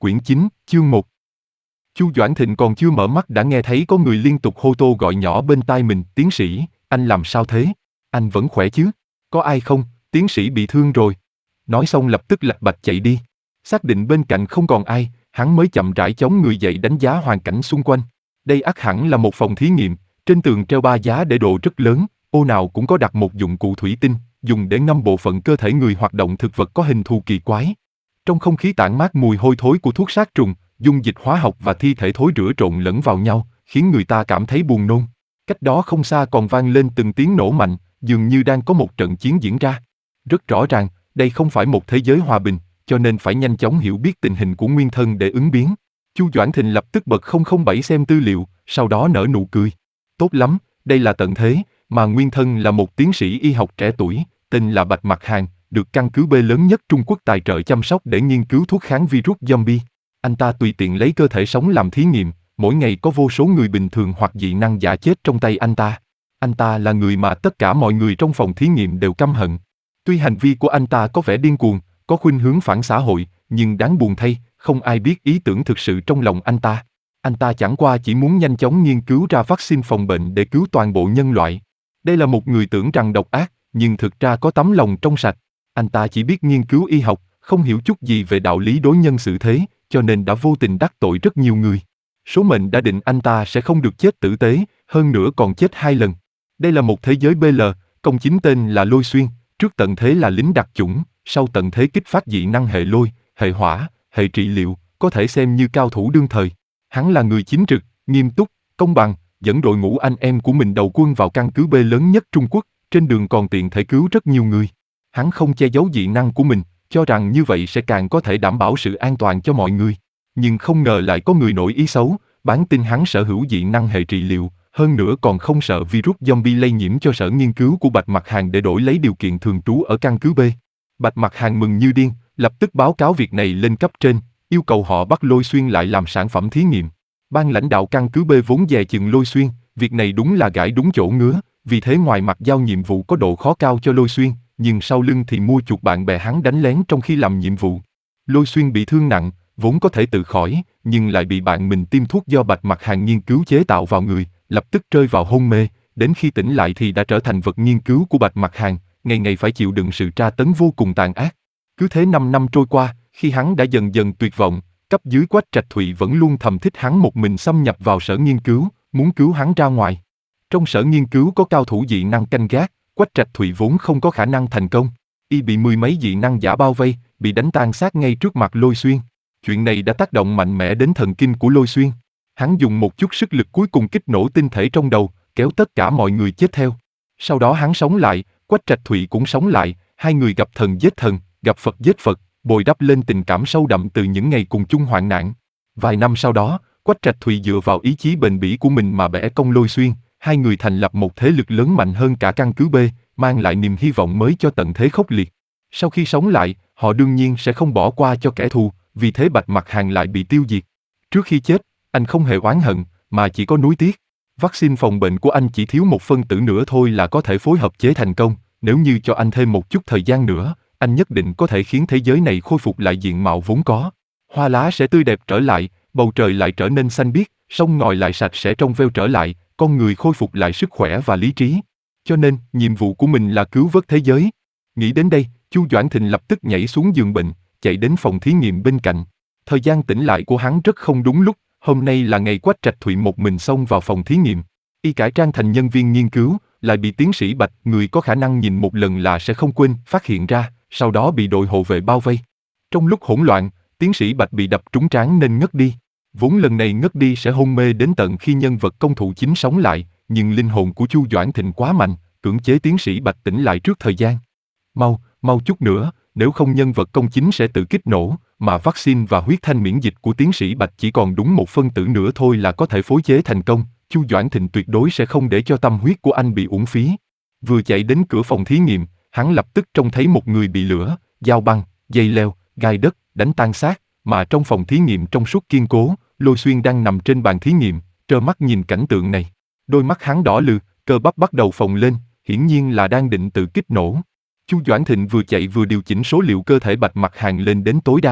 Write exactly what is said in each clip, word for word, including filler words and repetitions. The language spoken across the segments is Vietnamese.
Quyển chín, chương một. Chu Doãn Thịnh còn chưa mở mắt đã nghe thấy có người liên tục hô to gọi nhỏ bên tai mình, tiến sĩ, anh làm sao thế? Anh vẫn khỏe chứ? Có ai không? Tiến sĩ bị thương rồi. Nói xong lập tức lạch bạch chạy đi. Xác định bên cạnh không còn ai, hắn mới chậm rãi chống người dậy đánh giá hoàn cảnh xung quanh. Đây ắt hẳn là một phòng thí nghiệm, trên tường treo ba giá để đồ rất lớn, ô nào cũng có đặt một dụng cụ thủy tinh, dùng để ngâm bộ phận cơ thể người hoạt động thực vật có hình thù kỳ quái. Trong không khí tản mát mùi hôi thối của thuốc sát trùng, dung dịch hóa học và thi thể thối rữa trộn lẫn vào nhau, khiến người ta cảm thấy buồn nôn. Cách đó không xa còn vang lên từng tiếng nổ mạnh, dường như đang có một trận chiến diễn ra. Rất rõ ràng, đây không phải một thế giới hòa bình, cho nên phải nhanh chóng hiểu biết tình hình của nguyên thân để ứng biến. Chu Doãn Thịnh lập tức bật không không bảy xem tư liệu, sau đó nở nụ cười. Tốt lắm, đây là tận thế, mà nguyên thân là một tiến sĩ y học trẻ tuổi, tên là Bạch Mặc Hàn, được căn cứ B lớn nhất Trung Quốc tài trợ chăm sóc để nghiên cứu thuốc kháng virus zombie. Anh ta tùy tiện lấy cơ thể sống làm thí nghiệm, mỗi ngày có vô số người bình thường hoặc dị năng giả chết trong tay anh ta. Anh ta là người mà tất cả mọi người trong phòng thí nghiệm đều căm hận. Tuy hành vi của anh ta có vẻ điên cuồng, có khuynh hướng phản xã hội, nhưng đáng buồn thay, không ai biết ý tưởng thực sự trong lòng anh ta. Anh ta chẳng qua chỉ muốn nhanh chóng nghiên cứu ra vaccine phòng bệnh để cứu toàn bộ nhân loại. Đây là một người tưởng rằng độc ác, nhưng thực ra có tấm lòng trong sạch. Anh ta chỉ biết nghiên cứu y học, không hiểu chút gì về đạo lý đối nhân xử thế, cho nên đã vô tình đắc tội rất nhiều người. Số mệnh đã định anh ta sẽ không được chết tử tế, hơn nữa còn chết hai lần. Đây là một thế giới bê lờ, công chính tên là Lôi Xuyên, trước tận thế là lính đặc chủng, sau tận thế kích phát dị năng hệ lôi, hệ hỏa, hệ trị liệu, có thể xem như cao thủ đương thời. Hắn là người chính trực, nghiêm túc, công bằng, dẫn đội ngũ anh em của mình đầu quân vào căn cứ B lớn nhất Trung Quốc, trên đường còn tiện thể cứu rất nhiều người. Hắn không che giấu dị năng của mình, cho rằng như vậy sẽ càng có thể đảm bảo sự an toàn cho mọi người. Nhưng không ngờ lại có người nổi ý xấu, bán tin hắn sở hữu dị năng hệ trị liệu, hơn nữa còn không sợ virus zombie lây nhiễm cho sở nghiên cứu của Bạch Mặc Hàn để đổi lấy điều kiện thường trú ở căn cứ B. Bạch Mặc Hàn mừng như điên, lập tức báo cáo việc này lên cấp trên, yêu cầu họ bắt Lôi Xuyên lại làm sản phẩm thí nghiệm. Ban lãnh đạo căn cứ B vốn dè chừng Lôi Xuyên, việc này đúng là gãi đúng chỗ ngứa, vì thế ngoài mặt giao nhiệm vụ có độ khó cao cho Lôi Xuyên, nhưng sau lưng thì mua chuộc bạn bè hắn đánh lén trong khi làm nhiệm vụ. Lôi Xuyên bị thương nặng, vốn có thể tự khỏi, nhưng lại bị bạn mình tiêm thuốc do Bạch Mặc Hàn nghiên cứu chế tạo vào người, lập tức rơi vào hôn mê, đến khi tỉnh lại thì đã trở thành vật nghiên cứu của Bạch Mặc Hàn, ngày ngày phải chịu đựng sự tra tấn vô cùng tàn ác. Cứ thế năm năm trôi qua, khi hắn đã dần dần tuyệt vọng, cấp dưới Quách Trạch Thụy vẫn luôn thầm thích hắn một mình xâm nhập vào sở nghiên cứu, muốn cứu hắn ra ngoài. Trong sở nghiên cứu có cao thủ dị năng canh gác, Quách Trạch Thụy vốn không có khả năng thành công, y bị mười mấy dị năng giả bao vây, bị đánh tan xác ngay trước mặt Lôi Xuyên. Chuyện này đã tác động mạnh mẽ đến thần kinh của Lôi Xuyên. Hắn dùng một chút sức lực cuối cùng kích nổ tinh thể trong đầu, kéo tất cả mọi người chết theo. Sau đó hắn sống lại, Quách Trạch Thụy cũng sống lại, hai người gặp thần giết thần, gặp Phật giết Phật, bồi đắp lên tình cảm sâu đậm từ những ngày cùng chung hoạn nạn. Vài năm sau đó, Quách Trạch Thụy dựa vào ý chí bền bỉ của mình mà bẻ cong Lôi Xuyên, hai người thành lập một thế lực lớn mạnh hơn cả căn cứ B, mang lại niềm hy vọng mới cho tận thế khốc liệt. Sau khi sống lại, họ đương nhiên sẽ không bỏ qua cho kẻ thù, vì thế Bạch Mặc Hàn lại bị tiêu diệt. Trước khi chết, anh không hề oán hận, mà chỉ có nuối tiếc. Vaccine phòng bệnh của anh chỉ thiếu một phân tử nữa thôi là có thể phối hợp chế thành công, nếu như cho anh thêm một chút thời gian nữa, anh nhất định có thể khiến thế giới này khôi phục lại diện mạo vốn có. Hoa lá sẽ tươi đẹp trở lại, bầu trời lại trở nên xanh biếc, sông ngòi lại sạch sẽ trong veo trở lại, con người khôi phục lại sức khỏe và lý trí. Cho nên, nhiệm vụ của mình là cứu vớt thế giới. Nghĩ đến đây, Chu Doãn Thịnh lập tức nhảy xuống giường bệnh, chạy đến phòng thí nghiệm bên cạnh. Thời gian tỉnh lại của hắn rất không đúng lúc, hôm nay là ngày Quách Trạch Thụy một mình xông vào phòng thí nghiệm. Y cải trang thành nhân viên nghiên cứu, lại bị tiến sĩ Bạch, người có khả năng nhìn một lần là sẽ không quên, phát hiện ra, sau đó bị đội hộ vệ bao vây. Trong lúc hỗn loạn, tiến sĩ Bạch bị đập trúng trán nên ngất đi. Vốn lần này ngất đi sẽ hôn mê đến tận khi nhân vật công thủ chính sống lại, nhưng linh hồn của Chu Doãn Thịnh quá mạnh, cưỡng chế tiến sĩ Bạch tỉnh lại trước thời gian. Mau, mau chút nữa, nếu không nhân vật công chính sẽ tự kích nổ, mà vaccine và huyết thanh miễn dịch của tiến sĩ Bạch chỉ còn đúng một phân tử nữa thôi là có thể phối chế thành công, Chu Doãn Thịnh tuyệt đối sẽ không để cho tâm huyết của anh bị uổng phí. Vừa chạy đến cửa phòng thí nghiệm, hắn lập tức trông thấy một người bị lửa, dao băng, dây leo, gai đất, đánh tan xác, mà trong phòng thí nghiệm trong suốt kiên cố, Lôi Xuyên đang nằm trên bàn thí nghiệm, trơ mắt nhìn cảnh tượng này. Đôi mắt hắn đỏ lừ, cơ bắp bắt đầu phồng lên, hiển nhiên là đang định tự kích nổ. Chu Doãn Thịnh vừa chạy vừa điều chỉnh số liệu cơ thể Bạch Mặc Hàn lên đến tối đa.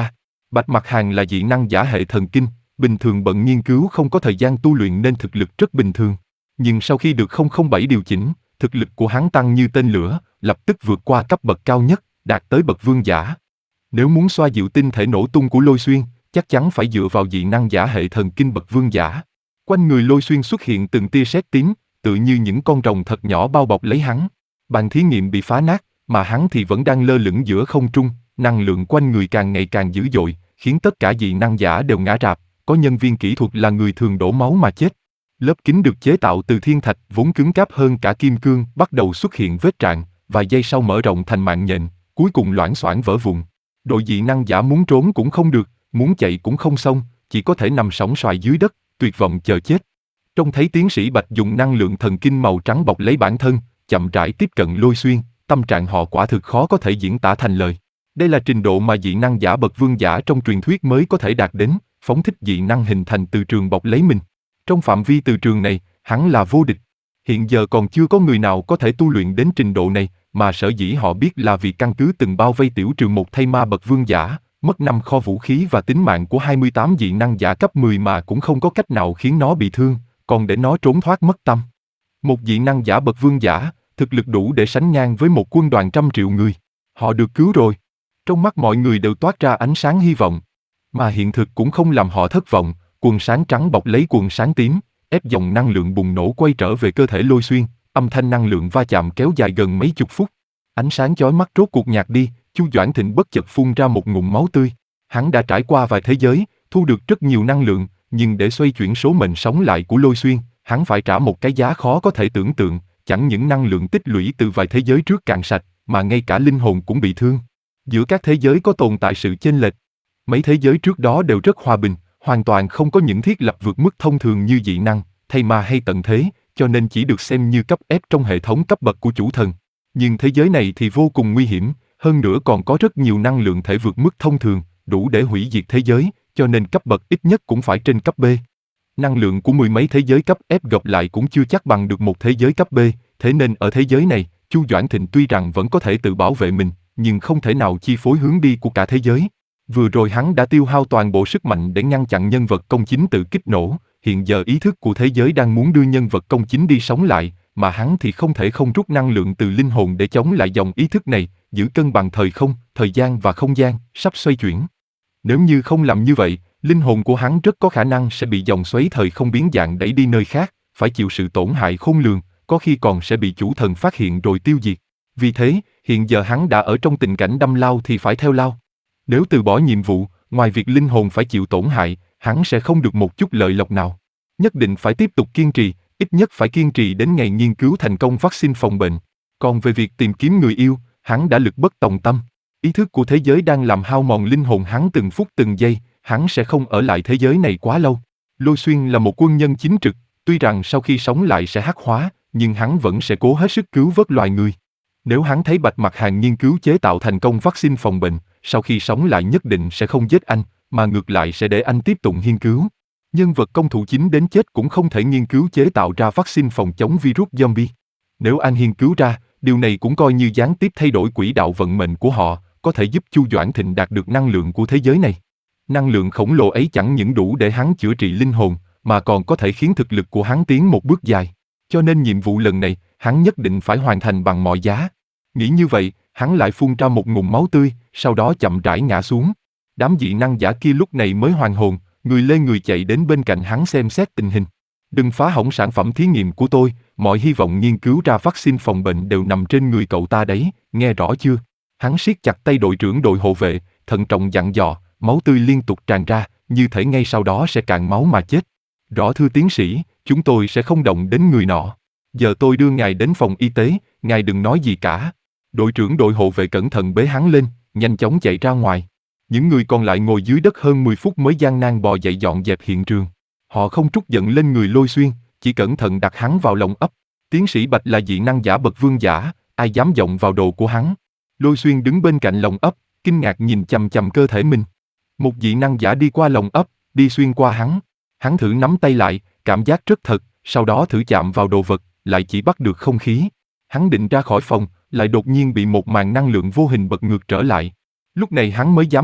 Bạch Mặc Hàn là dị năng giả hệ thần kinh, bình thường bận nghiên cứu không có thời gian tu luyện nên thực lực rất bình thường. Nhưng sau khi được không không bảy điều chỉnh, thực lực của hắn tăng như tên lửa, lập tức vượt qua cấp bậc cao nhất, đạt tới bậc vương giả. Nếu muốn xoa dịu tinh thể nổ tung của Lôi Xuyên, chắc chắn phải dựa vào dị năng giả hệ thần kinh bậc vương giả. Quanh người Lôi Xuyên xuất hiện từng tia sét tím, tự như những con rồng thật nhỏ bao bọc lấy hắn. Bàn thí nghiệm bị phá nát, mà hắn thì vẫn đang lơ lửng giữa không trung, năng lượng quanh người càng ngày càng dữ dội, khiến tất cả dị năng giả đều ngã rạp, có nhân viên kỹ thuật là người thường đổ máu mà chết. Lớp kính được chế tạo từ thiên thạch vốn cứng cáp hơn cả kim cương, bắt đầu xuất hiện vết rạn, vài giây sau mở rộng thành mạng nhện, cuối cùng loãng xoảng vỡ vụn. Đội dị năng giả muốn trốn cũng không được, muốn chạy cũng không xong, chỉ có thể nằm sóng xoài dưới đất, tuyệt vọng chờ chết. Trông thấy tiến sĩ Bạch dùng năng lượng thần kinh màu trắng bọc lấy bản thân, chậm rãi tiếp cận Lôi Xuyên, tâm trạng họ quả thực khó có thể diễn tả thành lời. Đây là trình độ mà dị năng giả bậc vương giả trong truyền thuyết mới có thể đạt đến, phóng thích dị năng hình thành từ trường bọc lấy mình. Trong phạm vi từ trường này, hắn là vô địch. Hiện giờ còn chưa có người nào có thể tu luyện đến trình độ này, mà sở dĩ họ biết là vì căn cứ từng bao vây tiểu trường một thay ma bậc vương giả, mất năm kho vũ khí và tính mạng của hai mươi tám dị năng giả cấp mười mà cũng không có cách nào khiến nó bị thương, còn để nó trốn thoát mất tâm. Một dị năng giả bậc vương giả, thực lực đủ để sánh ngang với một quân đoàn trăm triệu người. Họ được cứu rồi. Trong mắt mọi người đều toát ra ánh sáng hy vọng. Mà hiện thực cũng không làm họ thất vọng, quần sáng trắng bọc lấy quần sáng tím, ép dòng năng lượng bùng nổ quay trở về cơ thể Lôi Xuyên, âm thanh năng lượng va chạm kéo dài gần mấy chục phút. Ánh sáng chói mắt rốt cuộc nhạt đi, Chu Doãn Thịnh bất chợt phun ra một ngụm máu tươi. Hắn đã trải qua vài thế giới, thu được rất nhiều năng lượng, nhưng để xoay chuyển số mệnh sống lại của Lôi Xuyên, hắn phải trả một cái giá khó có thể tưởng tượng, chẳng những năng lượng tích lũy từ vài thế giới trước cạn sạch, mà ngay cả linh hồn cũng bị thương. Giữa các thế giới có tồn tại sự chênh lệch. Mấy thế giới trước đó đều rất hòa bình, hoàn toàn không có những thiết lập vượt mức thông thường như dị năng, thay ma hay tận thế, cho nên chỉ được xem như cấp ép trong hệ thống cấp bậc của chủ thần. Nhưng thế giới này thì vô cùng nguy hiểm, hơn nữa còn có rất nhiều năng lượng thể vượt mức thông thường, đủ để hủy diệt thế giới, cho nên cấp bậc ít nhất cũng phải trên cấp B. Năng lượng của mười mấy thế giới cấp F gộp lại cũng chưa chắc bằng được một thế giới cấp B, thế nên ở thế giới này, Chu Doãn Thịnh tuy rằng vẫn có thể tự bảo vệ mình, nhưng không thể nào chi phối hướng đi của cả thế giới. Vừa rồi hắn đã tiêu hao toàn bộ sức mạnh để ngăn chặn nhân vật công chính tự kích nổ, hiện giờ ý thức của thế giới đang muốn đưa nhân vật công chính đi sống lại, mà hắn thì không thể không rút năng lượng từ linh hồn để chống lại dòng ý thức này, giữ cân bằng thời không, thời gian và không gian, sắp xoay chuyển. Nếu như không làm như vậy, linh hồn của hắn rất có khả năng sẽ bị dòng xoáy thời không biến dạng đẩy đi nơi khác, phải chịu sự tổn hại khôn lường, có khi còn sẽ bị chủ thần phát hiện rồi tiêu diệt. Vì thế, hiện giờ hắn đã ở trong tình cảnh đâm lao thì phải theo lao. Nếu từ bỏ nhiệm vụ, ngoài việc linh hồn phải chịu tổn hại, hắn sẽ không được một chút lợi lộc nào. Nhất định phải tiếp tục kiên trì, ít nhất phải kiên trì đến ngày nghiên cứu thành công vaccine phòng bệnh. Còn về việc tìm kiếm người yêu, hắn đã lực bất tòng tâm. Ý thức của thế giới đang làm hao mòn linh hồn hắn từng phút từng giây, hắn sẽ không ở lại thế giới này quá lâu. Lôi Xuyên là một quân nhân chính trực, tuy rằng sau khi sống lại sẽ hắc hóa, nhưng hắn vẫn sẽ cố hết sức cứu vớt loài người. Nếu hắn thấy Bạch Mặc Hàn nghiên cứu chế tạo thành công vaccine phòng bệnh, sau khi sống lại nhất định sẽ không giết anh, mà ngược lại sẽ để anh tiếp tục nghiên cứu. Nhân vật công thủ chính đến chết cũng không thể nghiên cứu chế tạo ra vaccine phòng chống virus zombie. Nếu anh nghiên cứu ra, điều này cũng coi như gián tiếp thay đổi quỹ đạo vận mệnh của họ, có thể giúp Chu Doãn Thịnh đạt được năng lượng của thế giới này. Năng lượng khổng lồ ấy chẳng những đủ để hắn chữa trị linh hồn, mà còn có thể khiến thực lực của hắn tiến một bước dài. Cho nên nhiệm vụ lần này, hắn nhất định phải hoàn thành bằng mọi giá. Nghĩ như vậy, hắn lại phun ra một ngụm máu tươi, sau đó chậm rãi ngã xuống. Đám dị năng giả kia lúc này mới hoàn hồn, người lê người chạy đến bên cạnh hắn xem xét tình hình. Đừng phá hỏng sản phẩm thí nghiệm của tôi, mọi hy vọng nghiên cứu ra vaccine phòng bệnh đều nằm trên người cậu ta đấy, nghe rõ chưa? Hắn siết chặt tay đội trưởng đội hộ vệ, thận trọng dặn dò, máu tươi liên tục tràn ra, như thể ngay sau đó sẽ cạn máu mà chết. Rõ thưa tiến sĩ, chúng tôi sẽ không động đến người nọ. Giờ tôi đưa ngài đến phòng y tế, ngài đừng nói gì cả. Đội trưởng đội hộ vệ cẩn thận bế hắn lên, nhanh chóng chạy ra ngoài. Những người còn lại ngồi dưới đất hơn mười phút mới gian nan bò dậy dọn dẹp hiện trường. Họ không trút giận lên người Lôi Xuyên, chỉ cẩn thận đặt hắn vào lòng ấp. Tiến sĩ Bạch là dị năng giả bậc vương giả, ai dám động vào đồ của hắn. Lôi Xuyên đứng bên cạnh lòng ấp, kinh ngạc nhìn chằm chằm cơ thể mình. Một dị năng giả đi qua lòng ấp, đi xuyên qua hắn. Hắn thử nắm tay lại, cảm giác rất thật, sau đó thử chạm vào đồ vật, lại chỉ bắt được không khí. Hắn định ra khỏi phòng, lại đột nhiên bị một màn năng lượng vô hình bật ngược trở lại. Lúc này hắn mới dám chắc,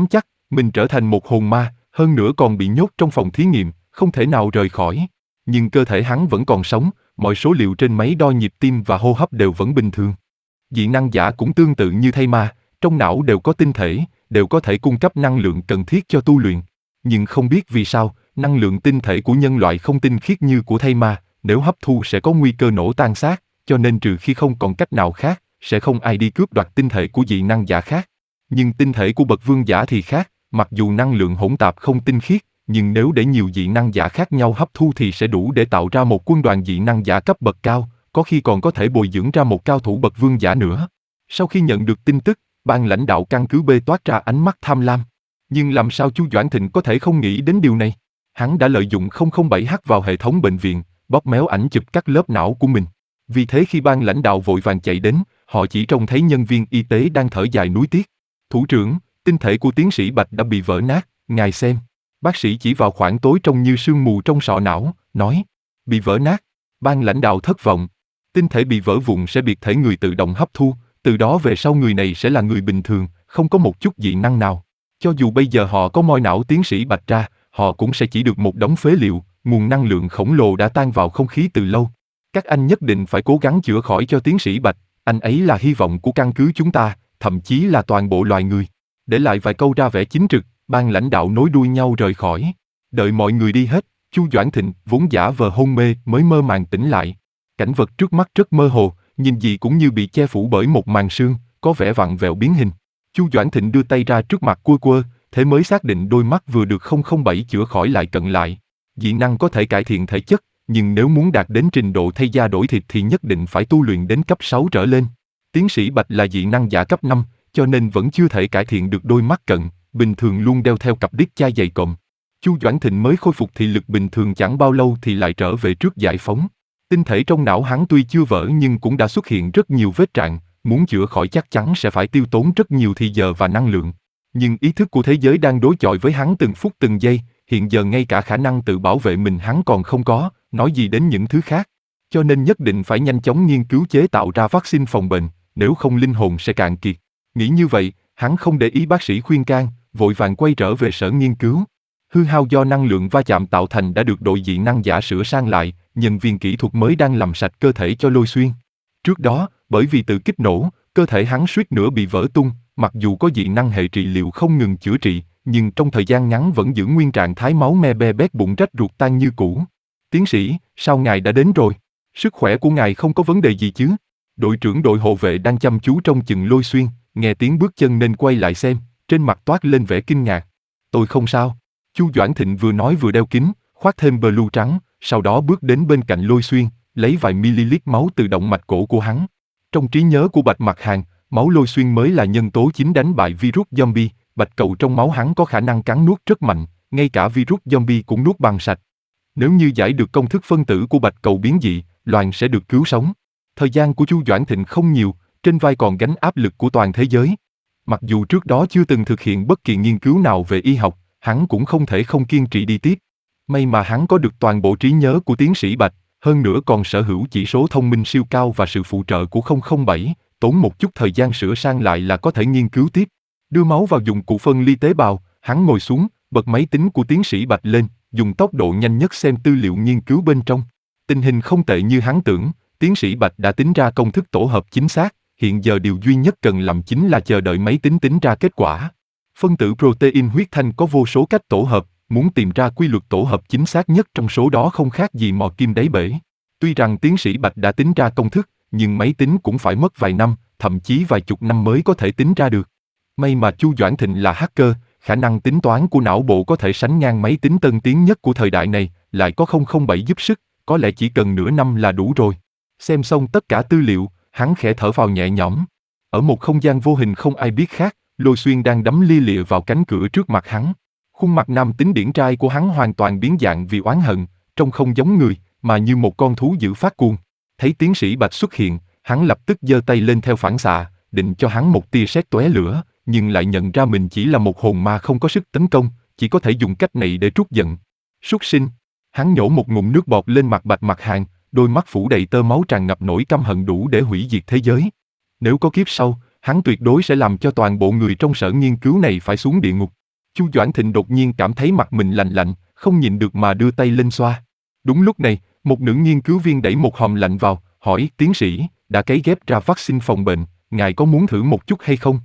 Mình trở thành một hồn ma, hơn nữa còn bị nhốt trong phòng thí nghiệm, không thể nào rời khỏi. Nhưng cơ thể hắn vẫn còn sống, mọi số liệu trên máy đo nhịp tim và hô hấp đều vẫn bình thường. Dị năng giả cũng tương tự như thây ma, trong não đều có tinh thể, đều có thể cung cấp năng lượng cần thiết cho tu luyện. Nhưng không biết vì sao, năng lượng tinh thể của nhân loại không tinh khiết như của thây ma, nếu hấp thu sẽ có nguy cơ nổ tan xác, cho nên trừ khi không còn cách nào khác, sẽ không ai đi cướp đoạt tinh thể của dị năng giả khác. Nhưng tinh thể của bậc vương giả thì khác, mặc dù năng lượng hỗn tạp không tinh khiết, nhưng nếu để nhiều dị năng giả khác nhau hấp thu thì sẽ đủ để tạo ra một quân đoàn dị năng giả cấp bậc cao, có khi còn có thể bồi dưỡng ra một cao thủ bậc vương giả nữa. Sau khi nhận được tin tức, ban lãnh đạo căn cứ B toát ra ánh mắt tham lam. Nhưng làm sao Chu Doãn Thịnh có thể không nghĩ đến điều này? Hắn đã lợi dụng không không bảy H vào hệ thống bệnh viện, bóp méo ảnh chụp các lớp não của mình. Vì thế khi ban lãnh đạo vội vàng chạy đến, họ chỉ trông thấy nhân viên y tế đang thở dài nuối tiếc. Thủ trưởng, tinh thể của tiến sĩ Bạch đã bị vỡ nát, ngài xem. Bác sĩ chỉ vào khoảng tối trông như sương mù trong sọ não, nói. Bị vỡ nát. Ban lãnh đạo thất vọng. Tinh thể bị vỡ vụn sẽ biệt thể người tự động hấp thu, từ đó về sau người này sẽ là người bình thường, không có một chút dị năng nào. Cho dù bây giờ họ có moi não tiến sĩ Bạch ra, họ cũng sẽ chỉ được một đống phế liệu, nguồn năng lượng khổng lồ đã tan vào không khí từ lâu. Các anh nhất định phải cố gắng chữa khỏi cho tiến sĩ Bạch, anh ấy là hy vọng của căn cứ chúng ta, thậm chí là toàn bộ loài người. Để lại vài câu ra vẻ chính trực, ban lãnh đạo nối đuôi nhau rời khỏi. Đợi mọi người đi hết, Chu Doãn Thịnh vốn giả vờ hôn mê mới mơ màng tỉnh lại. Cảnh vật trước mắt rất mơ hồ, nhìn gì cũng như bị che phủ bởi một màn sương, có vẻ vặn vẹo biến hình. Chu Doãn Thịnh đưa tay ra trước mặt quơ quơ, thế mới xác định đôi mắt vừa được không không bảy chữa khỏi lại cận lại. Dị năng có thể cải thiện thể chất, nhưng nếu muốn đạt đến trình độ thay da đổi thịt thì nhất định phải tu luyện đến cấp sáu trở lên. Tiến sĩ Bạch là dị năng giả cấp năm, cho nên vẫn chưa thể cải thiện được đôi mắt cận, bình thường luôn đeo theo cặp điếc chai dày cộm. Chu Doãn Thịnh mới khôi phục thị lực bình thường chẳng bao lâu thì lại trở về trước giải phóng. Tinh thể trong não hắn tuy chưa vỡ nhưng cũng đã xuất hiện rất nhiều vết rạn, muốn chữa khỏi chắc chắn sẽ phải tiêu tốn rất nhiều thời giờ và năng lượng. Nhưng ý thức của thế giới đang đối chọi với hắn từng phút từng giây, hiện giờ ngay cả khả năng tự bảo vệ mình hắn còn không có, nói gì đến những thứ khác. Cho nên nhất định phải nhanh chóng nghiên cứu chế tạo ra vaccine phòng bệnh, nếu không linh hồn sẽ cạn kiệt. Nghĩ như vậy, hắn không để ý bác sĩ khuyên can, vội vàng quay trở về sở nghiên cứu. Hư hao do năng lượng va chạm tạo thành đã được đội dị năng giả sửa sang lại, nhân viên kỹ thuật mới đang làm sạch cơ thể cho Lôi Xuyên. Trước đó, bởi vì tự kích nổ, cơ thể hắn suýt nữa bị vỡ tung, mặc dù có dị năng hệ trị liệu không ngừng chữa trị, nhưng trong thời gian ngắn vẫn giữ nguyên trạng thái máu me be bét bụng rách ruột tan như cũ. Tiến sĩ, sao ngài đã đến rồi? Sức khỏe của ngài không có vấn đề gì chứ? Đội trưởng đội hộ vệ đang chăm chú trông chừng Lôi Xuyên, nghe tiếng bước chân nên quay lại xem, trên mặt toát lên vẻ kinh ngạc. Tôi không sao. Chu Doãn Thịnh vừa nói vừa đeo kính, khoác thêm blue trắng, sau đó bước đến bên cạnh Lôi Xuyên, lấy vài ml máu từ động mạch cổ của hắn. Trong trí nhớ của Bạch Mặc Hàn, máu Lôi Xuyên mới là nhân tố chính đánh bại virus zombie, bạch cầu trong máu hắn có khả năng cắn nuốt rất mạnh, ngay cả virus zombie cũng nuốt bằng sạch. Nếu như giải được công thức phân tử của bạch cầu biến dị, loài sẽ được cứu sống. Thời gian của Chu Doãn Thịnh không nhiều, trên vai còn gánh áp lực của toàn thế giới. Mặc dù trước đó chưa từng thực hiện bất kỳ nghiên cứu nào về y học, hắn cũng không thể không kiên trì đi tiếp. May mà hắn có được toàn bộ trí nhớ của tiến sĩ Bạch, hơn nữa còn sở hữu chỉ số thông minh siêu cao và sự phụ trợ của không không bảy, tốn một chút thời gian sửa sang lại là có thể nghiên cứu tiếp. Đưa máu vào dụng cụ phân ly tế bào, hắn ngồi xuống, bật máy tính của tiến sĩ Bạch lên, dùng tốc độ nhanh nhất xem tư liệu nghiên cứu bên trong. Tình hình không tệ như hắn tưởng, tiến sĩ Bạch đã tính ra công thức tổ hợp chính xác, hiện giờ điều duy nhất cần làm chính là chờ đợi máy tính tính ra kết quả. Phân tử protein huyết thanh có vô số cách tổ hợp, muốn tìm ra quy luật tổ hợp chính xác nhất trong số đó không khác gì mò kim đáy bể. Tuy rằng tiến sĩ Bạch đã tính ra công thức, nhưng máy tính cũng phải mất vài năm, thậm chí vài chục năm mới có thể tính ra được. May mà Chu Doãn Thịnh là hacker, khả năng tính toán của não bộ có thể sánh ngang máy tính tân tiến nhất của thời đại này, lại có không không bảy giúp sức, có lẽ chỉ cần nửa năm là đủ rồi. Xem xong tất cả tư liệu, hắn khẽ thở phào nhẹ nhõm. Ở một không gian vô hình không ai biết khác, Lôi Xuyên đang đấm lia lịa vào cánh cửa trước mặt hắn. Khuôn mặt nam tính điển trai của hắn hoàn toàn biến dạng vì oán hận, trông không giống người, mà như một con thú dữ phát cuồng. Thấy tiến sĩ Bạch xuất hiện, hắn lập tức giơ tay lên theo phản xạ, định cho hắn một tia sét tóe lửa, nhưng lại nhận ra mình chỉ là một hồn ma không có sức tấn công, chỉ có thể dùng cách này để trút giận. Súc sinh! Hắn nhổ một ngụm nước bọt lên mặt Bạch Mặc Hàn, đôi mắt phủ đầy tơ máu tràn ngập nỗi căm hận đủ để hủy diệt thế giới. Nếu có kiếp sau, hắn tuyệt đối sẽ làm cho toàn bộ người trong sở nghiên cứu này phải xuống địa ngục. Chu Doãn Thịnh đột nhiên cảm thấy mặt mình lạnh lạnh, không nhịn được mà đưa tay lên xoa. Đúng lúc này, một nữ nghiên cứu viên đẩy một hòm lạnh vào, hỏi: tiến sĩ, đã cấy ghép ra vaccine phòng bệnh, ngài có muốn thử một chút hay không?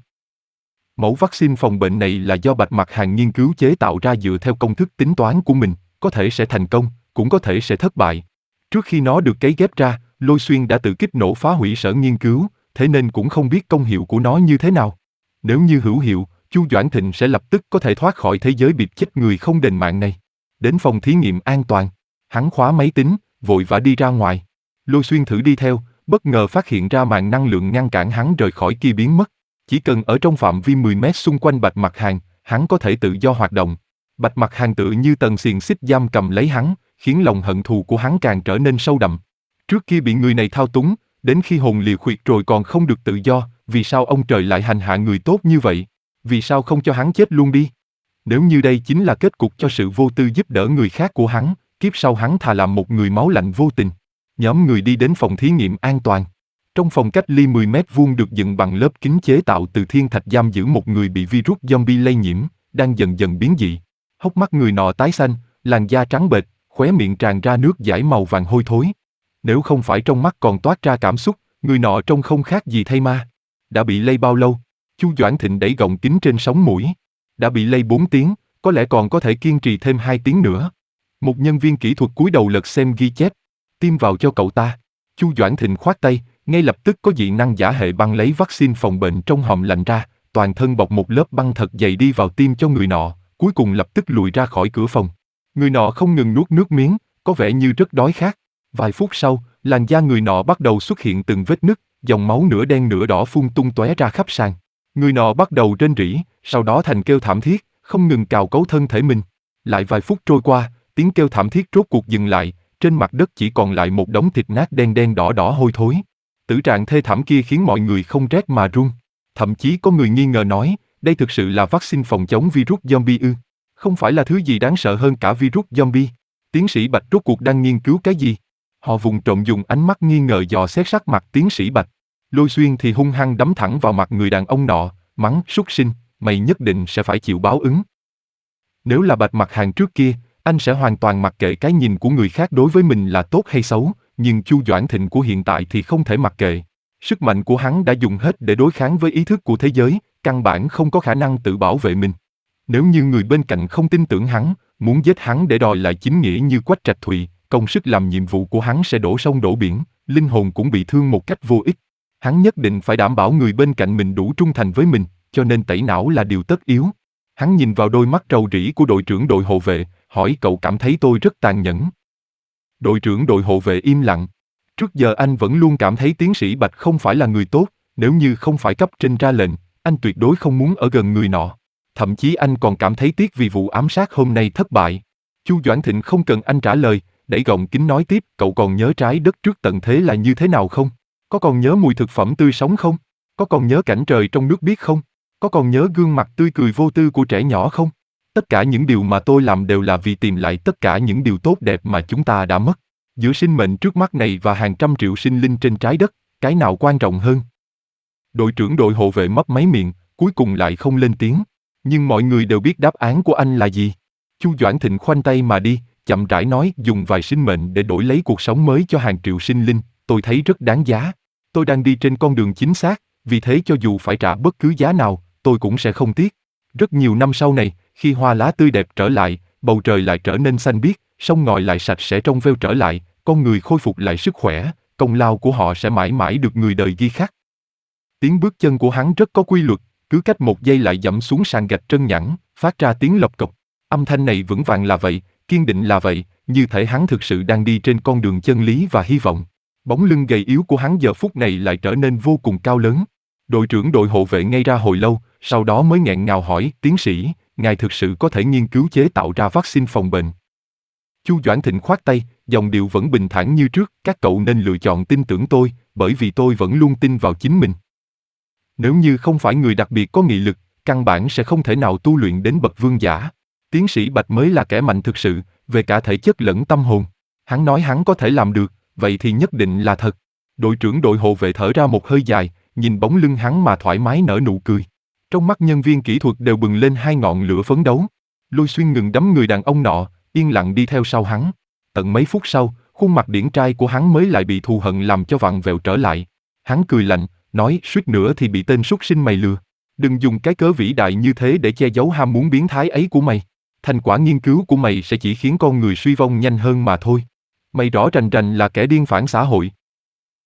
Mẫu vaccine phòng bệnh này là do Bạch Mặc Hàn nghiên cứu chế tạo ra dựa theo công thức tính toán của mình, có thể sẽ thành công, cũng có thể sẽ thất bại. Trước khi nó được cấy ghép ra, Lôi Xuyên đã tự kích nổ phá hủy sở nghiên cứu, thế nên cũng không biết công hiệu của nó như thế nào. Nếu như hữu hiệu, Chu Doãn Thịnh sẽ lập tức có thể thoát khỏi thế giới bịp chết người không đền mạng này. Đến phòng thí nghiệm an toàn, hắn khóa máy tính, vội vã đi ra ngoài. Lôi Xuyên thử đi theo, bất ngờ phát hiện ra màn năng lượng ngăn cản hắn rời khỏi kia biến mất. Chỉ cần ở trong phạm vi mười mét xung quanh Bạch Mặc Hàn, hắn có thể tự do hoạt động. Bạch Mặc Hàn tự như tầng xiềng xích giam cầm lấy hắn, khiến lòng hận thù của hắn càng trở nên sâu đậm. Trước kia bị người này thao túng, đến khi hồn liệt khuyệt rồi còn không được tự do, vì sao ông trời lại hành hạ người tốt như vậy? Vì sao không cho hắn chết luôn đi? Nếu như đây chính là kết cục cho sự vô tư giúp đỡ người khác của hắn, kiếp sau hắn thà làm một người máu lạnh vô tình. Nhóm người đi đến phòng thí nghiệm an toàn. Trong phòng cách ly mười mét vuông được dựng bằng lớp kính chế tạo từ thiên thạch giam giữ một người bị virus zombie lây nhiễm, đang dần dần biến dị. Hốc mắt người nọ tái xanh, làn da trắng bệch, khóe miệng tràn ra nước dãi màu vàng hôi thối. Nếu không phải trong mắt còn toát ra cảm xúc, người nọ trông không khác gì thây ma. Đã bị lây bao lâu? Chu Doãn Thịnh đẩy gọng kính trên sống mũi. Đã bị lây bốn tiếng, có lẽ còn có thể kiên trì thêm hai tiếng nữa. Một nhân viên kỹ thuật cúi đầu lật xem ghi chép. Tiêm vào cho cậu ta. Chu Doãn Thịnh khoát tay, ngay lập tức có dị năng giả hệ băng lấy vaccine phòng bệnh trong hòm lạnh ra, toàn thân bọc một lớp băng thật dày đi vào tiêm cho người nọ, cuối cùng lập tức lùi ra khỏi cửa phòng. Người nọ không ngừng nuốt nước miếng, có vẻ như rất đói khát. Vài phút sau, làn da người nọ bắt đầu xuất hiện từng vết nứt, dòng máu nửa đen nửa đỏ phun tung tóe ra khắp sàn. Người nọ bắt đầu rên rỉ, sau đó thành kêu thảm thiết, không ngừng cào cấu thân thể mình. Lại vài phút trôi qua, tiếng kêu thảm thiết rốt cuộc dừng lại, trên mặt đất chỉ còn lại một đống thịt nát đen đen đỏ đỏ hôi thối. Tử trạng thê thảm kia khiến mọi người không rét mà run. Thậm chí có người nghi ngờ nói, đây thực sự là vaccine phòng chống virus zombie ư? Không phải là thứ gì đáng sợ hơn cả virus zombie? Tiến sĩ Bạch rốt cuộc đang nghiên cứu cái gì? Họ vùng trộm dùng ánh mắt nghi ngờ dò xét sắc mặt tiến sĩ Bạch. Lôi Xuyên thì hung hăng đấm thẳng vào mặt người đàn ông nọ, mắng: súc sinh, mày nhất định sẽ phải chịu báo ứng. Nếu là Bạch Mặc Hàn trước kia, anh sẽ hoàn toàn mặc kệ cái nhìn của người khác đối với mình là tốt hay xấu, nhưng Chu Doãn Thịnh của hiện tại thì không thể mặc kệ. Sức mạnh của hắn đã dùng hết để đối kháng với ý thức của thế giới, căn bản không có khả năng tự bảo vệ mình. Nếu như người bên cạnh không tin tưởng hắn, muốn giết hắn để đòi lại chính nghĩa như Quách Trạch Thụy, công sức làm nhiệm vụ của hắn sẽ đổ sông đổ biển, linh hồn cũng bị thương một cách vô ích. Hắn nhất định phải đảm bảo người bên cạnh mình đủ trung thành với mình, cho nên tẩy não là điều tất yếu. Hắn nhìn vào đôi mắt rầu rĩ của đội trưởng đội hộ vệ, hỏi: cậu cảm thấy tôi rất tàn nhẫn? Đội trưởng đội hộ vệ im lặng. Trước giờ anh vẫn luôn cảm thấy tiến sĩ Bạch không phải là người tốt, nếu như không phải cấp trên ra lệnh, anh tuyệt đối không muốn ở gần người nọ. Thậm chí anh còn cảm thấy tiếc vì vụ ám sát hôm nay thất bại. Chu Doãn Thịnh không cần anh trả lời, đẩy gọng kính nói tiếp: cậu còn nhớ trái đất trước tận thế là như thế nào không? Có còn nhớ mùi thực phẩm tươi sống không? Có còn nhớ cảnh trời trong nước biếc không? Có còn nhớ gương mặt tươi cười vô tư của trẻ nhỏ không? Tất cả những điều mà tôi làm đều là vì tìm lại tất cả những điều tốt đẹp mà chúng ta đã mất. Giữa sinh mệnh trước mắt này và hàng trăm triệu sinh linh trên trái đất, cái nào quan trọng hơn? Đội trưởng đội hộ vệ mấp máy miệng, cuối cùng lại không lên tiếng. Nhưng mọi người đều biết đáp án của anh là gì. Chu Doãn Thịnh khoanh tay mà đi, chậm rãi nói: dùng vài sinh mệnh để đổi lấy cuộc sống mới cho hàng triệu sinh linh, tôi thấy rất đáng giá. Tôi đang đi trên con đường chính xác, vì thế cho dù phải trả bất cứ giá nào, tôi cũng sẽ không tiếc. Rất nhiều năm sau này, khi hoa lá tươi đẹp trở lại, bầu trời lại trở nên xanh biếc, sông ngòi lại sạch sẽ trong veo trở lại, con người khôi phục lại sức khỏe, công lao của họ sẽ mãi mãi được người đời ghi khắc. Tiếng bước chân của hắn rất có quy luật, cứ cách một giây lại dẫm xuống sàn gạch trơn nhẵn, phát ra tiếng lộc cộc. Âm thanh này vững vàng là vậy, kiên định là vậy, như thể hắn thực sự đang đi trên con đường chân lý và hy vọng. Bóng lưng gầy yếu của hắn giờ phút này lại trở nên vô cùng cao lớn. Đội trưởng đội hộ vệ ngây ra hồi lâu, sau đó mới nghẹn ngào hỏi: tiến sĩ, ngài thực sự có thể nghiên cứu chế tạo ra vaccine phòng bệnh? Chu Doãn Thịnh khoát tay, giọng điệu vẫn bình thản như trước: các cậu nên lựa chọn tin tưởng tôi, bởi vì tôi vẫn luôn tin vào chính mình. Nếu như không phải người đặc biệt có nghị lực, căn bản sẽ không thể nào tu luyện đến bậc vương giả. Tiến sĩ Bạch mới là kẻ mạnh thực sự, về cả thể chất lẫn tâm hồn. Hắn nói hắn có thể làm được, vậy thì nhất định là thật. Đội trưởng đội hộ vệ thở ra một hơi dài, nhìn bóng lưng hắn mà thoải mái nở nụ cười. Trong mắt nhân viên kỹ thuật đều bừng lên hai ngọn lửa phấn đấu. Lôi Xuyên ngừng đấm người đàn ông nọ, yên lặng đi theo sau hắn. Tận mấy phút sau, khuôn mặt điển trai của hắn mới lại bị thù hận làm cho vặn vẹo trở lại. Hắn cười lạnh, nói suýt nữa thì bị tên súc sinh mày lừa. Đừng dùng cái cớ vĩ đại như thế để che giấu ham muốn biến thái ấy của mày. Thành quả nghiên cứu của mày sẽ chỉ khiến con người suy vong nhanh hơn mà thôi. Mày rõ rành rành là kẻ điên phản xã hội.